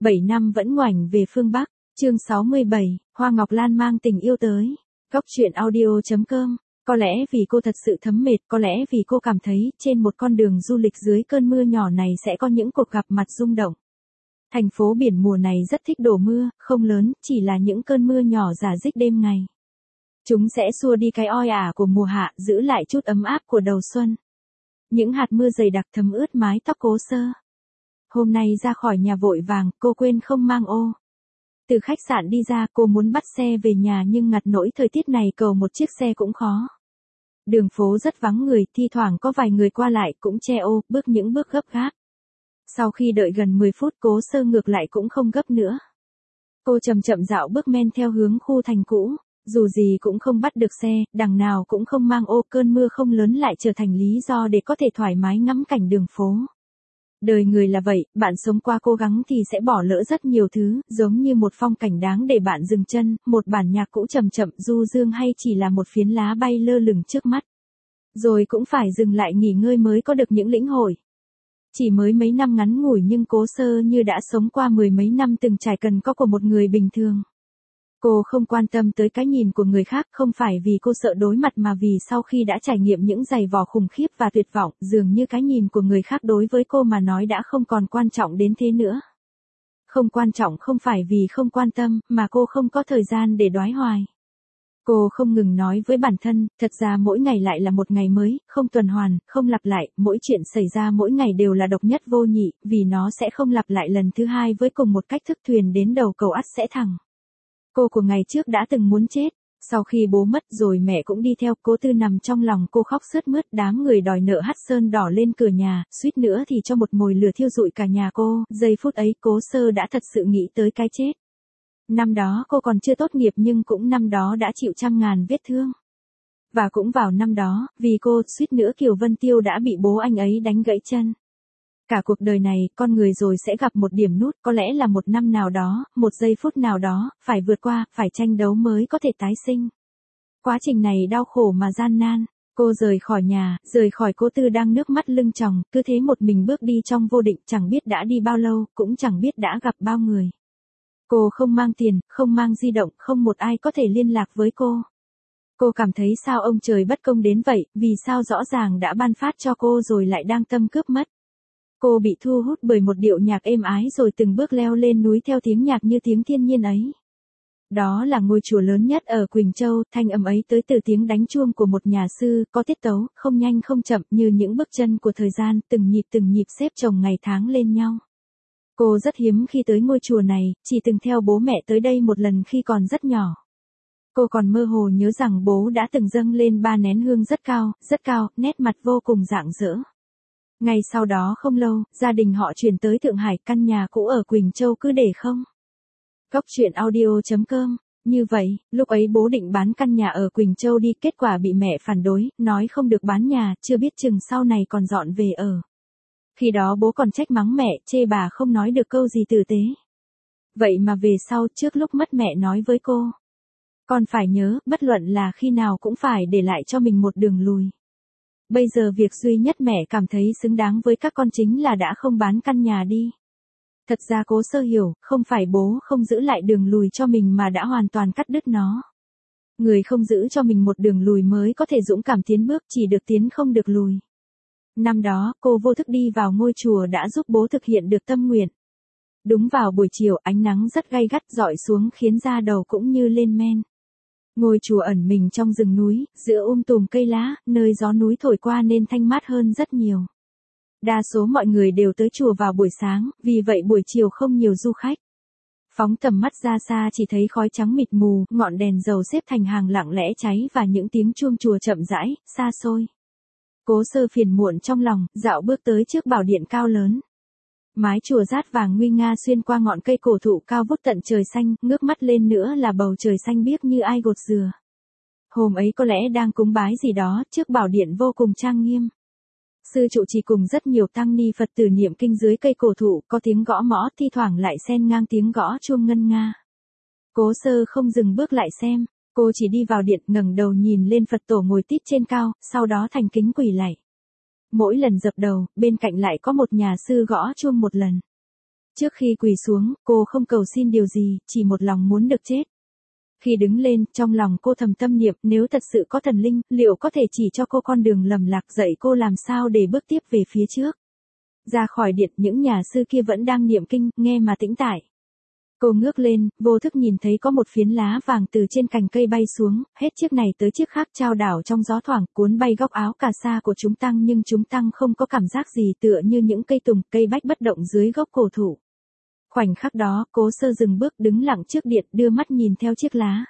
7 năm vẫn ngoảnh về phương Bắc, chương 67, Hoa Ngọc Lan mang tình yêu tới. Góc truyện audio.com. Có lẽ vì cô thật sự thấm mệt, có lẽ vì cô cảm thấy trên một con đường du lịch dưới cơn mưa nhỏ này sẽ có những cuộc gặp mặt rung động. Thành phố biển mùa này rất thích đổ mưa, không lớn, chỉ là những cơn mưa nhỏ rả rích đêm ngày. Chúng sẽ xua đi cái oi ả của mùa hạ, giữ lại chút ấm áp của đầu xuân. Những hạt mưa dày đặc thấm ướt mái tóc Cố Sơ. Hôm nay ra khỏi nhà vội vàng, cô quên không mang ô. Từ khách sạn đi ra, cô muốn bắt xe về nhà nhưng ngặt nỗi thời tiết này cầu một chiếc xe cũng khó. Đường phố rất vắng người, thi thoảng có vài người qua lại cũng che ô, bước những bước gấp gáp. Sau khi đợi gần 10 phút Cố Sơ ngược lại cũng không gấp nữa. Cô chậm chậm dạo bước men theo hướng khu thành cũ. Dù gì cũng không bắt được xe, đằng nào cũng không mang ô, cơn mưa không lớn lại trở thành lý do để có thể thoải mái ngắm cảnh đường phố. Đời người là vậy, bạn sống qua cố gắng thì sẽ bỏ lỡ rất nhiều thứ, giống như một phong cảnh đáng để bạn dừng chân, một bản nhạc cũ chậm chậm du dương hay chỉ là một phiến lá bay lơ lửng trước mắt. Rồi cũng phải dừng lại nghỉ ngơi mới có được những lĩnh hội. Chỉ mới mấy năm ngắn ngủi nhưng Cố Sơ như đã sống qua 10 mấy năm từng trải cần có của một người bình thường. Cô không quan tâm tới cái nhìn của người khác, không phải vì cô sợ đối mặt mà vì sau khi đã trải nghiệm những giày vò khủng khiếp và tuyệt vọng, dường như cái nhìn của người khác đối với cô mà nói đã không còn quan trọng đến thế nữa. Không quan trọng không phải vì không quan tâm, mà cô không có thời gian để đoái hoài. Cô không ngừng nói với bản thân, thật ra mỗi ngày lại là một ngày mới, không tuần hoàn, không lặp lại, mỗi chuyện xảy ra mỗi ngày đều là độc nhất vô nhị, vì nó sẽ không lặp lại lần thứ hai với cùng một cách thức, thuyền đến đầu cầu ắt sẽ thẳng. Cô của ngày trước đã từng muốn chết, sau khi bố mất rồi mẹ cũng đi theo, Cố Tư nằm trong lòng cô khóc sướt mướt, đám người đòi nợ hắt sơn đỏ lên cửa nhà, suýt nữa thì cho một mồi lửa thiêu rụi cả nhà cô, giây phút ấy Cố Sơ đã thật sự nghĩ tới cái chết. Năm đó cô còn chưa tốt nghiệp nhưng cũng năm đó đã chịu trăm ngàn vết thương. Và cũng vào năm đó, vì cô, suýt nữa Kiều Vân Tiêu đã bị bố anh ấy đánh gãy chân. Cả cuộc đời này, con người rồi sẽ gặp một điểm nút, có lẽ là một năm nào đó, một giây phút nào đó, phải vượt qua, phải tranh đấu mới có thể tái sinh. Quá trình này đau khổ mà gian nan. Cô rời khỏi nhà, rời khỏi Cố Tư đang nước mắt lưng tròng, cứ thế một mình bước đi trong vô định, chẳng biết đã đi bao lâu, cũng chẳng biết đã gặp bao người. Cô không mang tiền, không mang di động, không một ai có thể liên lạc với cô. Cô cảm thấy sao ông trời bất công đến vậy, vì sao rõ ràng đã ban phát cho cô rồi lại đang tâm cướp mất. Cô bị thu hút bởi một điệu nhạc êm ái rồi từng bước leo lên núi theo tiếng nhạc như tiếng thiên nhiên ấy. Đó là ngôi chùa lớn nhất ở Quỳnh Châu, thanh âm ấy tới từ tiếng đánh chuông của một nhà sư, có tiết tấu, không nhanh không chậm như những bước chân của thời gian, từng nhịp xếp chồng ngày tháng lên nhau. Cô rất hiếm khi tới ngôi chùa này, chỉ từng theo bố mẹ tới đây một lần khi còn rất nhỏ. Cô còn mơ hồ nhớ rằng bố đã từng dâng lên 3 nén hương rất cao, nét mặt vô cùng rạng rỡ. Ngay sau đó không lâu, gia đình họ chuyển tới Thượng Hải, căn nhà cũ ở Quỳnh Châu cứ để không. Góc truyện audio.com. Như vậy, lúc ấy bố định bán căn nhà ở Quỳnh Châu đi, kết quả bị mẹ phản đối, nói không được bán nhà, chưa biết chừng sau này còn dọn về ở. Khi đó bố còn trách mắng mẹ, chê bà không nói được câu gì tử tế. Vậy mà về sau, trước lúc mất mẹ nói với cô. Con phải nhớ, bất luận là khi nào cũng phải để lại cho mình một đường lùi. Bây giờ việc duy nhất mẹ cảm thấy xứng đáng với các con chính là đã không bán căn nhà đi. Thật ra Cố Sơ hiểu, không phải bố không giữ lại đường lùi cho mình mà đã hoàn toàn cắt đứt nó. Người không giữ cho mình một đường lùi mới có thể dũng cảm tiến bước, chỉ được tiến không được lùi. Năm đó, cô vô thức đi vào ngôi chùa đã giúp bố thực hiện được tâm nguyện. Đúng vào buổi chiều, ánh nắng rất gay gắt rọi xuống khiến da đầu cũng như lên men. Ngôi chùa ẩn mình trong rừng núi, giữa tùm cây lá, nơi gió núi thổi qua nên thanh mát hơn rất nhiều. Đa số mọi người đều tới chùa vào buổi sáng, vì vậy buổi chiều không nhiều du khách. Phóng tầm mắt ra xa chỉ thấy khói trắng mịt mù, ngọn đèn dầu xếp thành hàng lặng lẽ cháy và những tiếng chuông chùa chậm rãi, xa xôi. Cố Sơ phiền muộn trong lòng, dạo bước tới trước bảo điện cao lớn. Mái chùa rát vàng nguy nga xuyên qua ngọn cây cổ thụ cao vút tận trời xanh, ngước mắt lên nữa là bầu trời xanh biếc như ai gột dừa. Hôm ấy có lẽ đang cúng bái gì đó, trước bảo điện vô cùng trang nghiêm. Sư trụ trì cùng rất nhiều tăng ni Phật tử niệm kinh dưới cây cổ thụ, có tiếng gõ mõ, thi thoảng lại xen ngang tiếng gõ chuông ngân nga. Cố Sơ không dừng bước lại xem, cô chỉ đi vào điện, ngẩng đầu nhìn lên Phật tổ ngồi tít trên cao, sau đó thành kính quỳ lạy. Mỗi lần dập đầu, bên cạnh lại có một nhà sư gõ chuông một lần. Trước khi quỳ xuống, cô không cầu xin điều gì, chỉ một lòng muốn được chết. Khi đứng lên, trong lòng cô thầm tâm niệm, nếu thật sự có thần linh, liệu có thể chỉ cho cô con đường lầm lạc, dạy cô làm sao để bước tiếp về phía trước. Ra khỏi điện, những nhà sư kia vẫn đang niệm kinh, nghe mà tĩnh tại. Cô ngước lên, vô thức nhìn thấy có một phiến lá vàng từ trên cành cây bay xuống, hết chiếc này tới chiếc khác trao đảo trong gió thoảng, cuốn bay góc áo cà sa của chúng tăng, nhưng chúng tăng không có cảm giác gì, tựa như những cây tùng, cây bách bất động dưới gốc cổ thụ. Khoảnh khắc đó, Cố Sơ dừng bước đứng lặng trước điện, đưa mắt nhìn theo chiếc lá.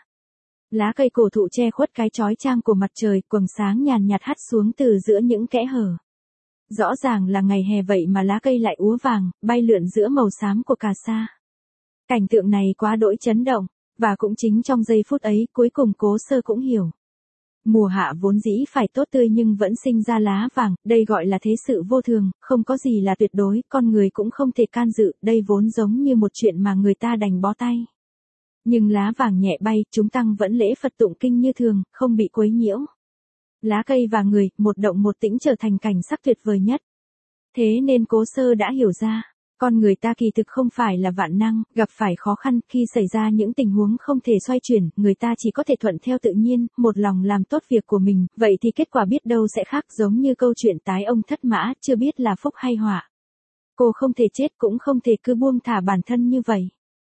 Lá cây cổ thụ che khuất cái chói chang của mặt trời, quầng sáng nhàn nhạt hắt xuống từ giữa những kẽ hở. Rõ ràng là ngày hè vậy mà lá cây lại úa vàng, bay lượn giữa màu xám của cà sa. Cảnh tượng này quá đỗi chấn động, và cũng chính trong giây phút ấy, cuối cùng Cố Sơ cũng hiểu. Mùa hạ vốn dĩ phải tốt tươi nhưng vẫn sinh ra lá vàng, đây gọi là thế sự vô thường, không có gì là tuyệt đối, con người cũng không thể can dự, đây vốn giống như một chuyện mà người ta đành bó tay. Nhưng lá vàng nhẹ bay, chúng tăng vẫn lễ Phật tụng kinh như thường, không bị quấy nhiễu. Lá cây và người, một động một tĩnh trở thành cảnh sắc tuyệt vời nhất. Thế nên Cố Sơ đã hiểu ra. Con người ta kỳ thực không phải là vạn năng, gặp phải khó khăn, khi xảy ra những tình huống không thể xoay chuyển, người ta chỉ có thể thuận theo tự nhiên, một lòng làm tốt việc của mình, vậy thì kết quả biết đâu sẽ khác, giống như câu chuyện tái ông thất mã, chưa biết là phúc hay họa. Cô không thể chết cũng không thể cứ buông thả bản thân như vậy.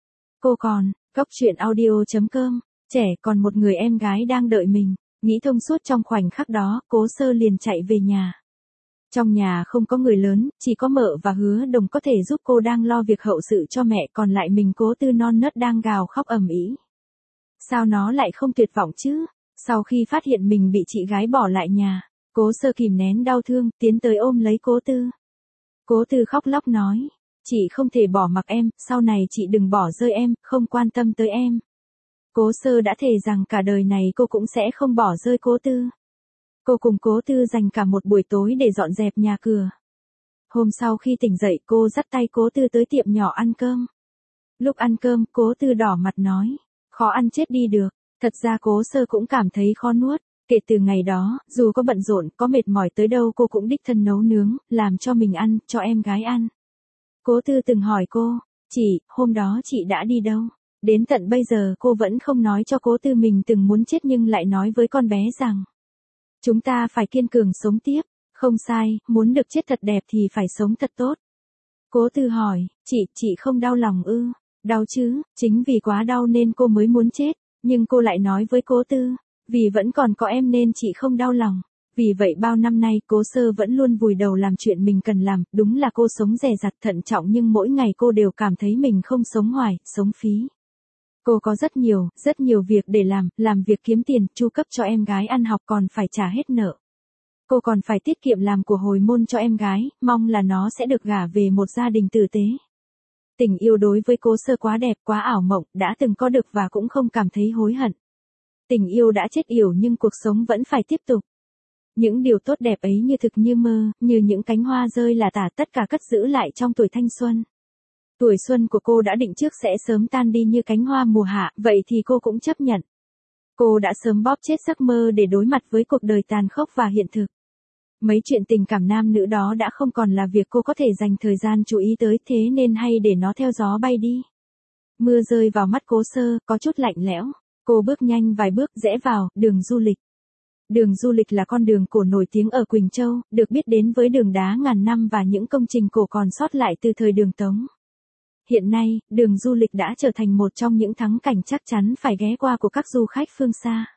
Cô còn, Góc Truyện Audio.com, trẻ còn một người em gái đang đợi mình, nghĩ thông suốt trong khoảnh khắc đó, Cố Sơ liền chạy về nhà. Trong nhà không có người lớn, chỉ có mợ và Hứa Đồng có thể giúp cô đang lo việc hậu sự cho mẹ, còn lại mình Cố Tư non nớt đang gào khóc ầm ĩ. Sao nó lại không tuyệt vọng chứ? Sau khi phát hiện mình bị chị gái bỏ lại nhà, Cố Sơ kìm nén đau thương, tiến tới ôm lấy Cố Tư. Cố Tư khóc lóc nói, chị không thể bỏ mặc em, sau này chị đừng bỏ rơi em, không quan tâm tới em. Cố Sơ đã thề rằng cả đời này cô cũng sẽ không bỏ rơi Cố Tư. Cô cùng Cố Tư dành cả một buổi tối để dọn dẹp nhà cửa. Hôm sau khi tỉnh dậy, cô dắt tay Cố Tư tới tiệm nhỏ ăn cơm. Lúc ăn cơm, Cố Tư đỏ mặt nói, khó ăn chết đi được. Thật ra Cố Sơ cũng cảm thấy khó nuốt. Kể từ ngày đó, dù có bận rộn, có mệt mỏi tới đâu cô cũng đích thân nấu nướng, làm cho mình ăn, cho em gái ăn. Cố Tư từng hỏi cô, chị, hôm đó chị đã đi đâu? Đến tận bây giờ cô vẫn không nói cho Cố Tư mình từng muốn chết nhưng lại nói với con bé rằng, chúng ta phải kiên cường sống tiếp, không sai, muốn được chết thật đẹp thì phải sống thật tốt. Cố Tư hỏi, chị không đau lòng ư? Đau chứ, chính vì quá đau nên cô mới muốn chết, nhưng cô lại nói với Cố Tư, vì vẫn còn có em nên chị không đau lòng. Vì vậy bao năm nay Cố Sơ vẫn luôn vùi đầu làm chuyện mình cần làm, đúng là cô sống dè dặt thận trọng nhưng mỗi ngày cô đều cảm thấy mình không sống hoài, sống phí. Cô có rất nhiều việc để làm việc kiếm tiền, chu cấp cho em gái ăn học còn phải trả hết nợ. Cô còn phải tiết kiệm làm của hồi môn cho em gái, mong là nó sẽ được gả về một gia đình tử tế. Tình yêu đối với Cố Sơ quá đẹp, quá ảo mộng, đã từng có được và cũng không cảm thấy hối hận. Tình yêu đã chết yểu nhưng cuộc sống vẫn phải tiếp tục. Những điều tốt đẹp ấy như thực như mơ, như những cánh hoa rơi là tả, tất cả cất giữ lại trong tuổi thanh xuân. Tuổi xuân của cô đã định trước sẽ sớm tan đi như cánh hoa mùa hạ, vậy thì cô cũng chấp nhận. Cô đã sớm bóp chết giấc mơ để đối mặt với cuộc đời tàn khốc và hiện thực. Mấy chuyện tình cảm nam nữ đó đã không còn là việc cô có thể dành thời gian chú ý tới, thế nên hay để nó theo gió bay đi. Mưa rơi vào mắt Cố Sơ, có chút lạnh lẽo. Cô bước nhanh vài bước, rẽ vào đường du lịch. Đường du lịch là con đường cổ nổi tiếng ở Quỳnh Châu, được biết đến với đường đá ngàn năm và những công trình cổ còn sót lại từ thời Đường Tống. Hiện nay, đường du lịch đã trở thành một trong những thắng cảnh chắc chắn phải ghé qua của các du khách phương xa.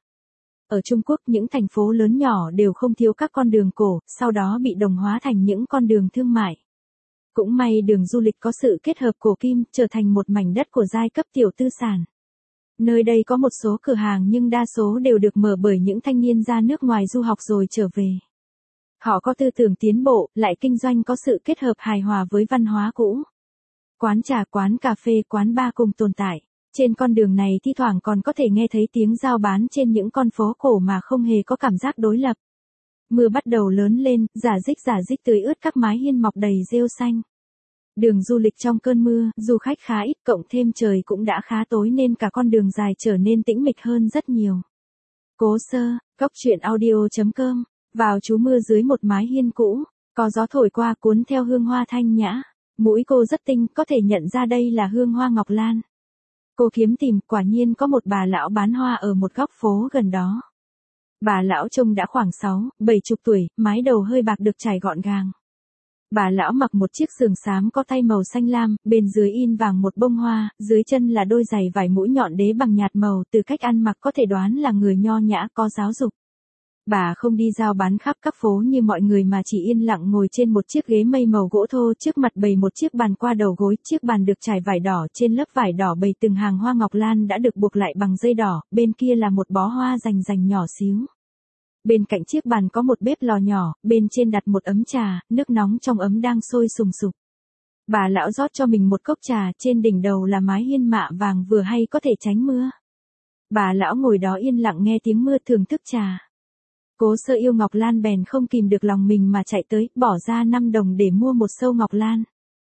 Ở Trung Quốc, những thành phố lớn nhỏ đều không thiếu các con đường cổ, sau đó bị đồng hóa thành những con đường thương mại. Cũng may đường du lịch có sự kết hợp cổ kim, trở thành một mảnh đất của giai cấp tiểu tư sản. Nơi đây có một số cửa hàng nhưng đa số đều được mở bởi những thanh niên ra nước ngoài du học rồi trở về. Họ có tư tưởng tiến bộ, lại kinh doanh có sự kết hợp hài hòa với văn hóa cũ. Quán trà, quán cà phê, quán bar cùng tồn tại. Trên con đường này thi thoảng còn có thể nghe thấy tiếng giao bán trên những con phố cổ mà không hề có cảm giác đối lập. Mưa bắt đầu lớn lên, rả rích tưới ướt các mái hiên mọc đầy rêu xanh. Đường du lịch trong cơn mưa, du khách khá ít, cộng thêm trời cũng đã khá tối nên cả con đường dài trở nên tĩnh mịch hơn rất nhiều. Cố Sơ, Góc Truyện Audio.com, vào trú mưa dưới một mái hiên cũ, có gió thổi qua cuốn theo hương hoa thanh nhã. Mũi cô rất tinh, có thể nhận ra đây là hương hoa ngọc lan. Cô kiếm tìm, quả nhiên có một bà lão bán hoa ở một góc phố gần đó. Bà lão trông đã khoảng 60 tuổi, mái đầu hơi bạc được chải gọn gàng. Bà lão mặc một chiếc sườn xám có tay màu xanh lam, bên dưới in vàng một bông hoa, dưới chân là đôi giày vải mũi nhọn đế bằng nhạt màu, từ cách ăn mặc có thể đoán là người nho nhã có giáo dục. Bà không đi giao bán khắp các phố như mọi người mà chỉ yên lặng ngồi trên một chiếc ghế mây màu gỗ thô, trước mặt bày một chiếc bàn qua đầu gối, chiếc bàn được trải vải đỏ, trên lớp vải đỏ bày từng hàng hoa ngọc lan đã được buộc lại bằng dây đỏ, bên kia là một bó hoa rành rành nhỏ xíu. Bên cạnh chiếc bàn có một bếp lò nhỏ, bên trên đặt một ấm trà, nước nóng trong ấm đang sôi sùng sục. Bà lão rót cho mình một cốc trà, trên đỉnh đầu là mái hiên mạ vàng vừa hay có thể tránh mưa. Bà lão ngồi đó yên lặng nghe tiếng mưa thưởng thức trà. Cố Sơ yêu ngọc lan bèn không kìm được lòng mình mà chạy tới, bỏ ra 5 đồng để mua một sâu ngọc lan.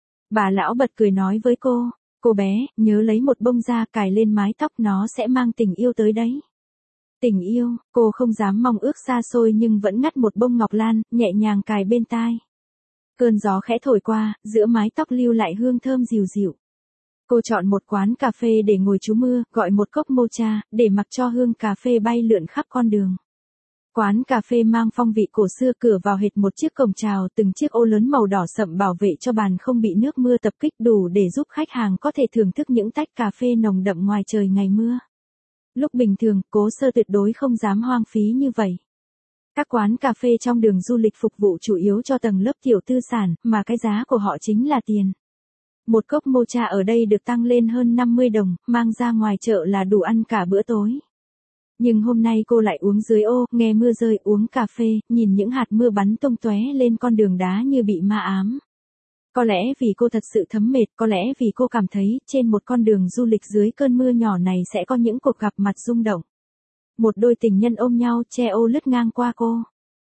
Bà lão bật cười nói với cô bé, nhớ lấy một bông ra cài lên mái tóc, nó sẽ mang tình yêu tới đấy. Tình yêu, cô không dám mong ước xa xôi nhưng vẫn ngắt một bông ngọc lan, nhẹ nhàng cài bên tai. Cơn gió khẽ thổi qua, giữa mái tóc lưu lại hương thơm dịu dịu. Cô chọn một quán cà phê để ngồi trú mưa, gọi một cốc mocha, để mặc cho hương cà phê bay lượn khắp con đường. Quán cà phê mang phong vị cổ xưa, cửa vào hệt một chiếc cổng chào, từng chiếc ô lớn màu đỏ sậm bảo vệ cho bàn không bị nước mưa tập kích, đủ để giúp khách hàng có thể thưởng thức những tách cà phê nồng đậm ngoài trời ngày mưa. Lúc bình thường, Cố Sơ tuyệt đối không dám hoang phí như vậy. Các quán cà phê trong đường du lịch phục vụ chủ yếu cho tầng lớp tiểu tư sản, mà cái giá của họ chính là tiền. Một cốc mocha ở đây được tăng lên hơn 50 đồng, mang ra ngoài chợ là đủ ăn cả bữa tối. Nhưng hôm nay cô lại uống dưới ô, nghe mưa rơi, uống cà phê, nhìn những hạt mưa bắn tung tóe lên con đường đá như bị ma ám. Có lẽ vì cô thật sự thấm mệt, có lẽ vì cô cảm thấy trên một con đường du lịch dưới cơn mưa nhỏ này sẽ có những cuộc gặp mặt rung động. Một đôi tình nhân ôm nhau, che ô lướt ngang qua cô.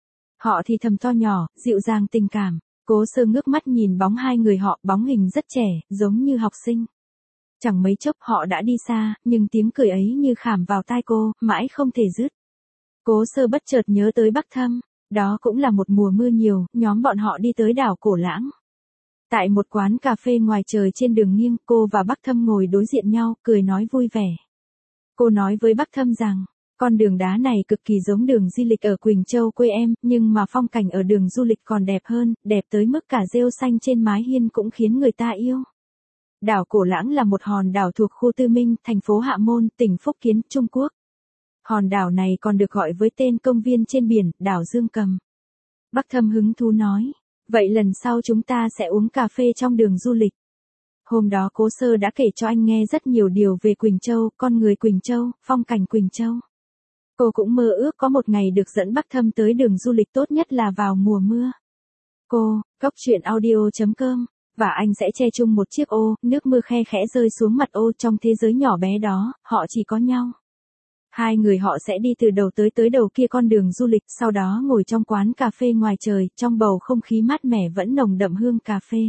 Họ thì thầm to nhỏ, dịu dàng tình cảm. Cố Sơ ngước mắt nhìn bóng hai người họ, bóng hình rất trẻ, giống như học sinh. Chẳng mấy chốc họ đã đi xa, nhưng tiếng cười ấy như khảm vào tai cô, mãi không thể dứt. Cố Sơ bất chợt nhớ tới Bắc Thâm. Đó cũng là một mùa mưa nhiều, nhóm bọn họ đi tới đảo Cổ Lãng. Tại một quán cà phê ngoài trời trên đường nghiêng, cô và Bắc Thâm ngồi đối diện nhau, cười nói vui vẻ. Cô nói với Bắc Thâm rằng, con đường đá này cực kỳ giống đường di lịch ở Quỳnh Châu quê em, nhưng mà phong cảnh ở đường du lịch còn đẹp hơn, đẹp tới mức cả rêu xanh trên mái hiên cũng khiến người ta yêu. Đảo Cổ Lãng là một hòn đảo thuộc khu Tư Minh, thành phố Hạ Môn, tỉnh Phúc Kiến, Trung Quốc. Hòn đảo này còn được gọi với tên công viên trên biển, đảo Dương Cầm. Bắc Thâm hứng thú nói, vậy lần sau chúng ta sẽ uống cà phê trong đường du lịch. Hôm đó Cố Sơ đã kể cho anh nghe rất nhiều điều về Quỳnh Châu, con người Quỳnh Châu, phong cảnh Quỳnh Châu. Cô cũng mơ ước có một ngày được dẫn Bắc Thâm tới đường du lịch, tốt nhất là vào mùa mưa. Cô, Goctruyện.audio.com, và anh sẽ che chung một chiếc ô, nước mưa khe khẽ rơi xuống mặt ô, trong thế giới nhỏ bé đó, họ chỉ có nhau. Hai người họ sẽ đi từ đầu tới đầu kia con đường du lịch, sau đó ngồi trong quán cà phê ngoài trời, trong bầu không khí mát mẻ vẫn nồng đậm hương cà phê.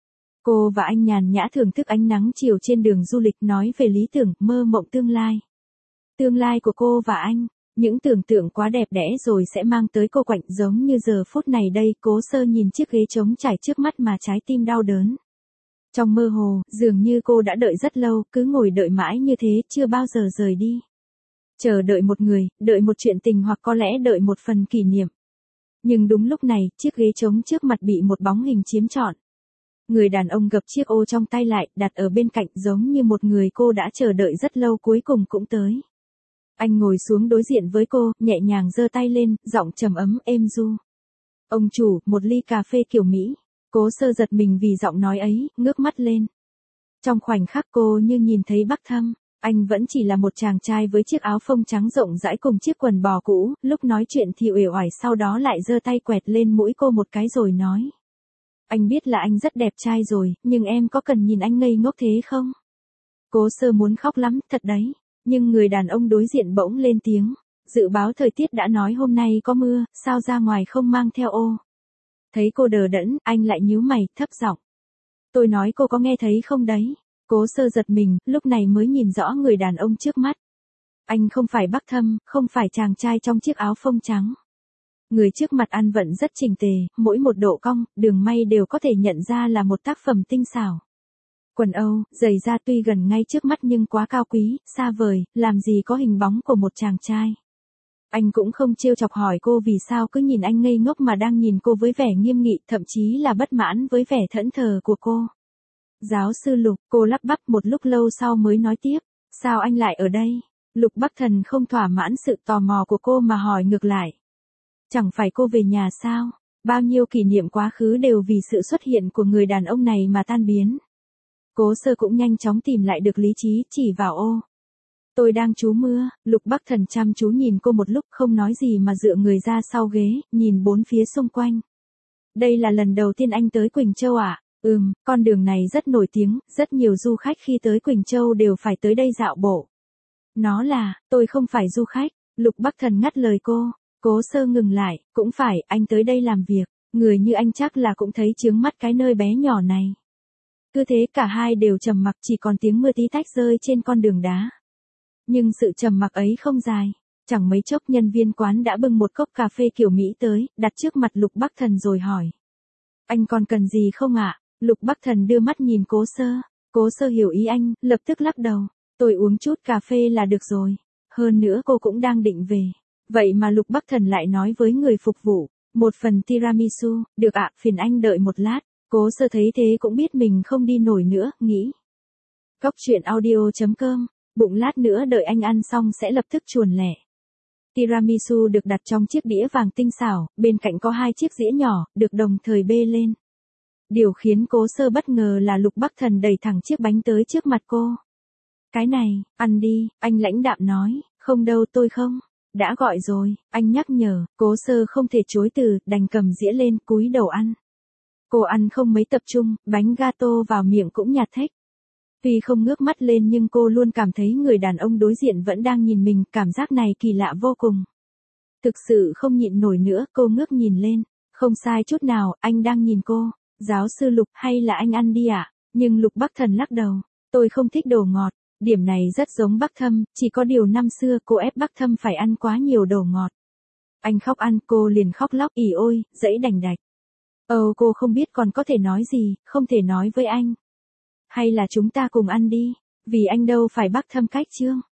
Cô và anh nhàn nhã thưởng thức ánh nắng chiều trên đường du lịch, nói về lý tưởng, mơ mộng tương lai. Tương lai của cô và anh, những tưởng tượng quá đẹp đẽ rồi sẽ mang tới cô quạnh, giống như giờ phút này đây. Cố Sơ nhìn chiếc ghế trống trải trước mắt mà trái tim đau đớn. Trong mơ hồ, dường như cô đã đợi rất lâu, cứ ngồi đợi mãi như thế, chưa bao giờ rời đi. Chờ đợi một người, đợi một chuyện tình, hoặc có lẽ đợi một phần kỷ niệm. Nhưng đúng lúc này, chiếc ghế trống trước mặt bị một bóng hình chiếm trọn. Người đàn ông gập chiếc ô trong tay lại, đặt ở bên cạnh, giống như một người cô đã chờ đợi rất lâu cuối cùng cũng tới. Anh ngồi xuống đối diện với cô, nhẹ nhàng giơ tay lên, giọng trầm ấm, êm ru. Ông chủ, một ly cà phê kiểu Mỹ. Cố Sơ giật mình vì giọng nói ấy, ngước mắt lên. Trong khoảnh khắc cô như nhìn thấy Bắc Thâm. Anh vẫn chỉ là một chàng trai với chiếc áo phông trắng rộng rãi cùng chiếc quần bò cũ, lúc nói chuyện thì uể oải, sau đó lại giơ tay quẹt lên mũi cô một cái rồi nói. Anh biết là anh rất đẹp trai rồi, nhưng em có cần nhìn anh ngây ngốc thế không? Cố Sơ muốn khóc lắm, thật đấy. Nhưng người đàn ông đối diện bỗng lên tiếng. Dự báo thời tiết đã nói hôm nay có mưa, sao ra ngoài không mang theo ô? Thấy cô đờ đẫn, anh lại nhíu mày, thấp giọng. Tôi nói cô có nghe thấy không đấy? Cố Sơ giật mình, lúc này mới nhìn rõ người đàn ông trước mắt. Anh không phải Bắc Thâm, không phải chàng trai trong chiếc áo phông trắng. Người trước mặt ăn vận rất chỉnh tề, mỗi một độ cong, đường may đều có thể nhận ra là một tác phẩm tinh xảo. Quần âu, giày da tuy gần ngay trước mắt nhưng quá cao quý, xa vời, làm gì có hình bóng của một chàng trai. Anh cũng không trêu chọc hỏi cô vì sao cứ nhìn anh ngây ngốc mà đang nhìn cô với vẻ nghiêm nghị, thậm chí là bất mãn với vẻ thẫn thờ của cô. Giáo sư Lục, cô lắp bắp một lúc lâu sau mới nói tiếp, sao anh lại ở đây? Lục Bắc Thần không thỏa mãn sự tò mò của cô mà hỏi ngược lại. Chẳng phải cô về nhà sao? Bao nhiêu kỷ niệm quá khứ đều vì sự xuất hiện của người đàn ông này mà tan biến. Cố Sơ cũng nhanh chóng tìm lại được lý trí, chỉ vào ô. Tôi đang trú mưa. Lục Bắc Thần chăm chú nhìn cô một lúc không nói gì mà dựa người ra sau ghế, nhìn bốn phía xung quanh. Đây là lần đầu tiên anh tới Quỳnh Châu à? Con đường này rất nổi tiếng, rất nhiều du khách khi tới Quỳnh Châu đều phải tới đây dạo bộ. Tôi không phải du khách. Lục Bắc Thần ngắt lời cô. Cố Sơ ngừng lại, cũng phải, anh tới đây làm việc, người như anh chắc là cũng thấy chướng mắt cái nơi bé nhỏ này. Cứ thế cả hai đều trầm mặc, chỉ còn tiếng mưa tí tách rơi trên con đường đá. Nhưng sự trầm mặc ấy không dài, chẳng mấy chốc nhân viên quán đã bưng một cốc cà phê kiểu Mỹ tới, đặt trước mặt Lục Bắc Thần rồi hỏi. Anh còn cần gì không ạ? Lục Bắc Thần đưa mắt nhìn Cố Sơ. Cố Sơ hiểu ý anh, lập tức lắc đầu. Tôi uống chút cà phê là được rồi. Hơn nữa cô cũng đang định về. Vậy mà Lục Bắc Thần lại nói với người phục vụ, một phần tiramisu, được ạ, phiền anh đợi một lát. Cố Sơ thấy thế cũng biết mình không đi nổi nữa, nghĩ. Cóc truyện audio.com, bụng lát nữa đợi anh ăn xong sẽ lập tức chuồn lẻ. Tiramisu được đặt trong chiếc đĩa vàng tinh xảo, bên cạnh có hai chiếc dĩa nhỏ, được đồng thời bê lên. Điều khiến Cố Sơ bất ngờ là Lục Bắc Thần đẩy thẳng chiếc bánh tới trước mặt cô. Cái này, ăn đi, anh lãnh đạm nói, không đâu tôi không. Đã gọi rồi, anh nhắc nhở, Cố Sơ không thể chối từ, đành cầm dĩa lên, cúi đầu ăn. Cô ăn không mấy tập trung, bánh gato vào miệng cũng nhạt thếch. Tuy không ngước mắt lên nhưng cô luôn cảm thấy người đàn ông đối diện vẫn đang nhìn mình, cảm giác này kỳ lạ vô cùng. Thực sự không nhịn nổi nữa, cô ngước nhìn lên. Không sai chút nào, anh đang nhìn cô. Giáo sư Lục, hay là anh ăn đi ạ? Nhưng Lục Bắc Thần lắc đầu. Tôi không thích đồ ngọt. Điểm này rất giống Bắc Thâm, chỉ có điều năm xưa cô ép Bắc Thâm phải ăn quá nhiều đồ ngọt. Anh khóc ăn, cô liền khóc lóc, ỉ ôi, dẫy đành đạch. Cô không biết còn có thể nói gì, không thể nói với anh. Hay là chúng ta cùng ăn đi, vì anh đâu phải Bắc Thâm cách Trương.